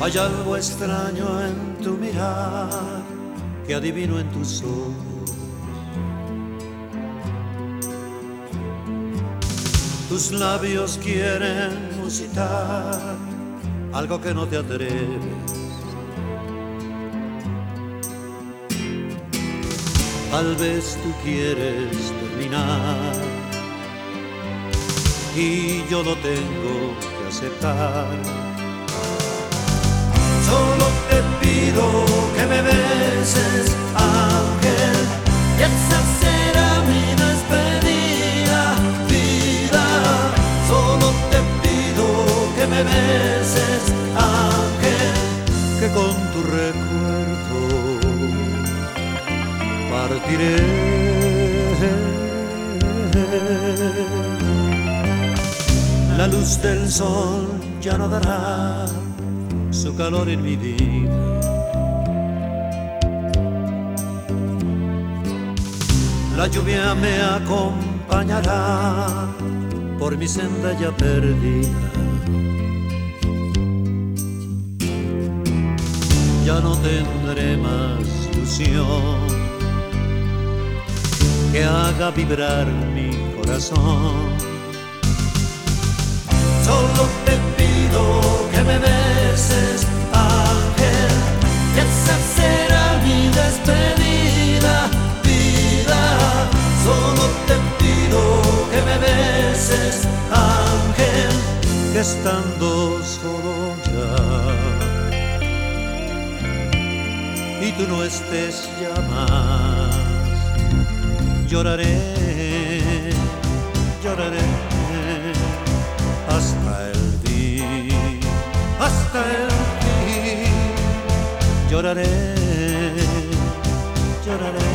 Hay algo extraño en tu mirar que adivino en tus ojos. Tus labios quieren musitar algo que no te atreves. Tal vez tú quieres terminar y yo lo tengo que aceptar. Solo te pido que me beses, ángel, y esa será mi despedida, vida. Solo te pido que me beses, ángel, que con tu recuerdo partiré. La luz del sol ya no dará su calor en mi vida. La lluvia me acompañará por mi senda ya perdida. Ya no tendré más ilusión que haga vibrar mi corazón. Solo te pido que me beses, ángel, y esa será mi despedida, vida. Solo te pido que me beses, ángel, que estando solo ya y tú no estés ya más, lloraré, lloraré hasta el fin, hasta el fin, lloraré, lloraré.